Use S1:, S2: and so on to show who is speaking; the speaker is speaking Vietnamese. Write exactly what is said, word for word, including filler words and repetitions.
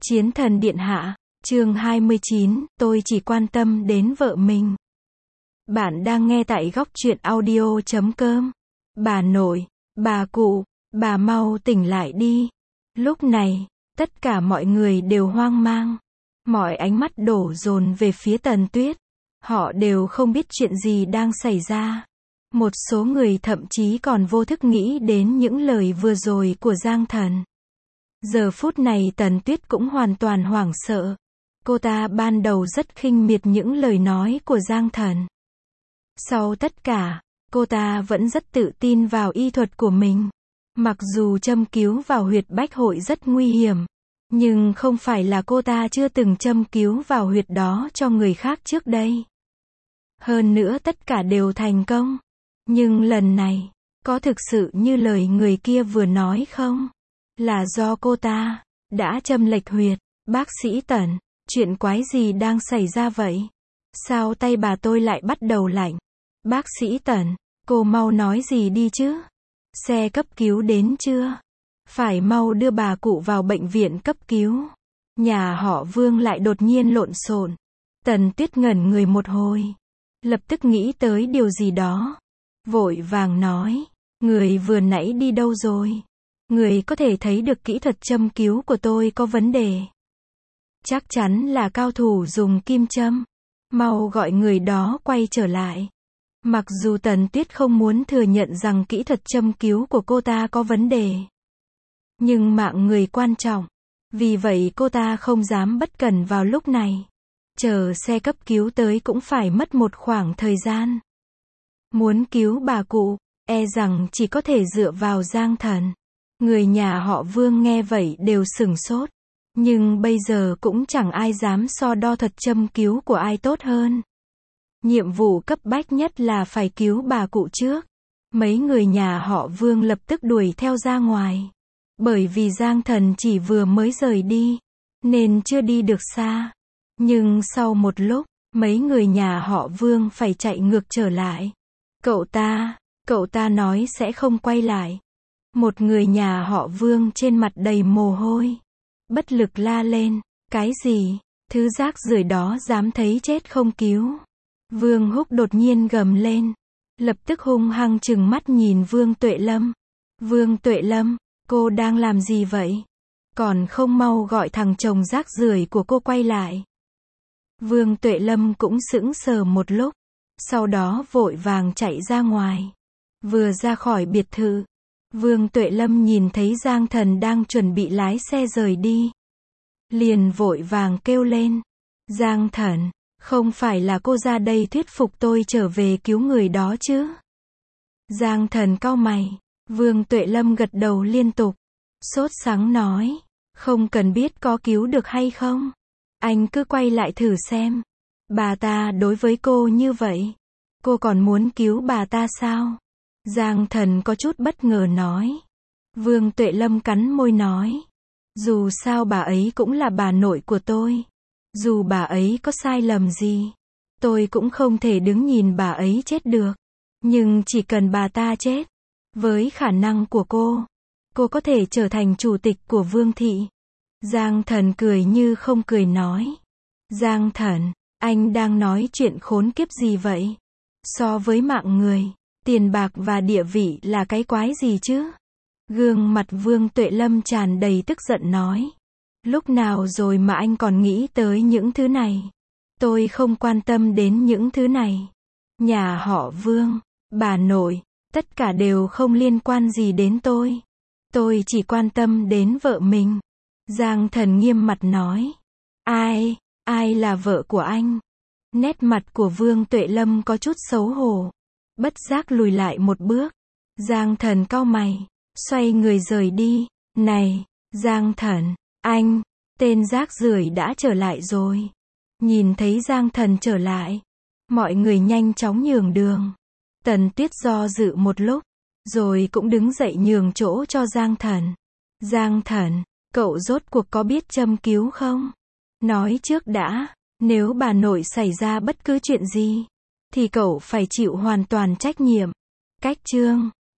S1: Chiến thần điện hạ, chương hai mươi chín, tôi chỉ quan tâm đến vợ mình. Bạn đang nghe tại góc truyện audio chấm com. Bà nội, bà cụ, bà mau tỉnh lại đi. Lúc này, tất cả mọi người đều hoang mang. Mọi ánh mắt đổ dồn về phía Tần Tuyết. Họ đều không biết chuyện gì đang xảy ra. Một số người thậm chí còn vô thức nghĩ đến những lời vừa rồi của Giang Thần. Giờ phút này Tần Tuyết cũng hoàn toàn hoảng sợ. Cô ta ban đầu rất khinh miệt những lời nói của Giang Thần. Sau tất cả, cô ta vẫn rất tự tin vào y thuật của mình. Mặc dù châm cứu vào huyệt bách hội rất nguy hiểm, nhưng không phải là cô ta chưa từng châm cứu vào huyệt đó cho người khác trước đây. Hơn nữa tất cả đều thành công. Nhưng lần này, có thực sự như lời người kia vừa nói không? Là do cô ta đã châm lệch huyệt. Bác sĩ Tần, chuyện quái gì đang xảy ra vậy? Sao tay bà tôi lại bắt đầu lạnh? Bác sĩ Tần, cô mau nói gì đi chứ? Xe cấp cứu đến chưa? Phải mau đưa bà cụ vào bệnh viện cấp cứu. Nhà họ Vương lại đột nhiên lộn xộn. Tần Tuyết ngẩn người một hồi, lập tức nghĩ tới điều gì đó, vội vàng nói, người vừa nãy đi đâu rồi? Người có thể thấy được kỹ thuật châm cứu của tôi có vấn đề. Chắc chắn là cao thủ dùng kim châm. Mau gọi người đó quay trở lại. Mặc dù Tần Tuyết không muốn thừa nhận rằng kỹ thuật châm cứu của cô ta có vấn đề, nhưng mạng người quan trọng. Vì vậy cô ta không dám bất cẩn vào lúc này. Chờ xe cấp cứu tới cũng phải mất một khoảng thời gian. Muốn cứu bà cụ, e rằng chỉ có thể dựa vào Giang Thần. Người nhà họ Vương nghe vậy đều sửng sốt. Nhưng bây giờ cũng chẳng ai dám so đo thuật châm cứu của ai tốt hơn. Nhiệm vụ cấp bách nhất là phải cứu bà cụ trước. Mấy người nhà họ Vương lập tức đuổi theo ra ngoài. Bởi vì Giang Thần chỉ vừa mới rời đi, nên chưa đi được xa. Nhưng sau một lúc, mấy người nhà họ Vương phải chạy ngược trở lại. Cậu ta, cậu ta nói sẽ không quay lại. Một người nhà họ Vương trên mặt đầy mồ hôi, bất lực la lên, cái gì, thứ rác rưởi đó dám thấy chết không cứu. Vương Húc đột nhiên gầm lên, lập tức hung hăng trừng mắt nhìn Vương Tuệ Lâm. Vương Tuệ Lâm, cô đang làm gì vậy? Còn không mau gọi thằng chồng rác rưởi của cô quay lại. Vương Tuệ Lâm cũng sững sờ một lúc, sau đó vội vàng chạy ra ngoài. Vừa ra khỏi biệt thự, Vương Tuệ Lâm nhìn thấy Giang Thần đang chuẩn bị lái xe rời đi. Liền vội vàng kêu lên. Giang Thần, không phải là cô ra đây thuyết phục tôi trở về cứu người đó chứ? Giang Thần cau mày. Vương Tuệ Lâm gật đầu liên tục. Sốt sắng nói. Không cần biết có cứu được hay không. Anh cứ quay lại thử xem. Bà ta đối với cô như vậy, cô còn muốn cứu bà ta sao? Giang Thần có chút bất ngờ nói. Vương Tuệ Lâm cắn môi nói. Dù sao bà ấy cũng là bà nội của tôi. Dù bà ấy có sai lầm gì, tôi cũng không thể đứng nhìn bà ấy chết được. Nhưng chỉ cần bà ta chết, với khả năng của cô, cô có thể trở thành chủ tịch của Vương thị. Giang Thần cười như không cười nói. Giang Thần, anh đang nói chuyện khốn kiếp gì vậy? So với mạng người, tiền bạc và địa vị là cái quái gì chứ? Gương mặt Vương Tuệ Lâm tràn đầy tức giận nói. Lúc nào rồi mà anh còn nghĩ tới những thứ này? Tôi không quan tâm đến những thứ này. Nhà họ Vương, bà nội, tất cả đều không liên quan gì đến tôi. Tôi chỉ quan tâm đến vợ mình. Giang Thần nghiêm mặt nói. Ai, ai là vợ của anh? Nét mặt của Vương Tuệ Lâm có chút xấu hổ, bất giác lùi lại một bước. Giang Thần cau mày, xoay người rời đi. Này, Giang Thần, anh, tên rác rưởi đã trở lại rồi. Nhìn thấy Giang Thần trở lại, mọi người nhanh chóng nhường đường. Tần Tuyết do dự một lúc, rồi cũng đứng dậy nhường chỗ cho Giang Thần. Giang Thần, cậu rốt cuộc có biết châm cứu không? Nói trước đã, nếu bà nội xảy ra bất cứ chuyện gì, thì cậu phải chịu hoàn toàn trách nhiệm. Cách chương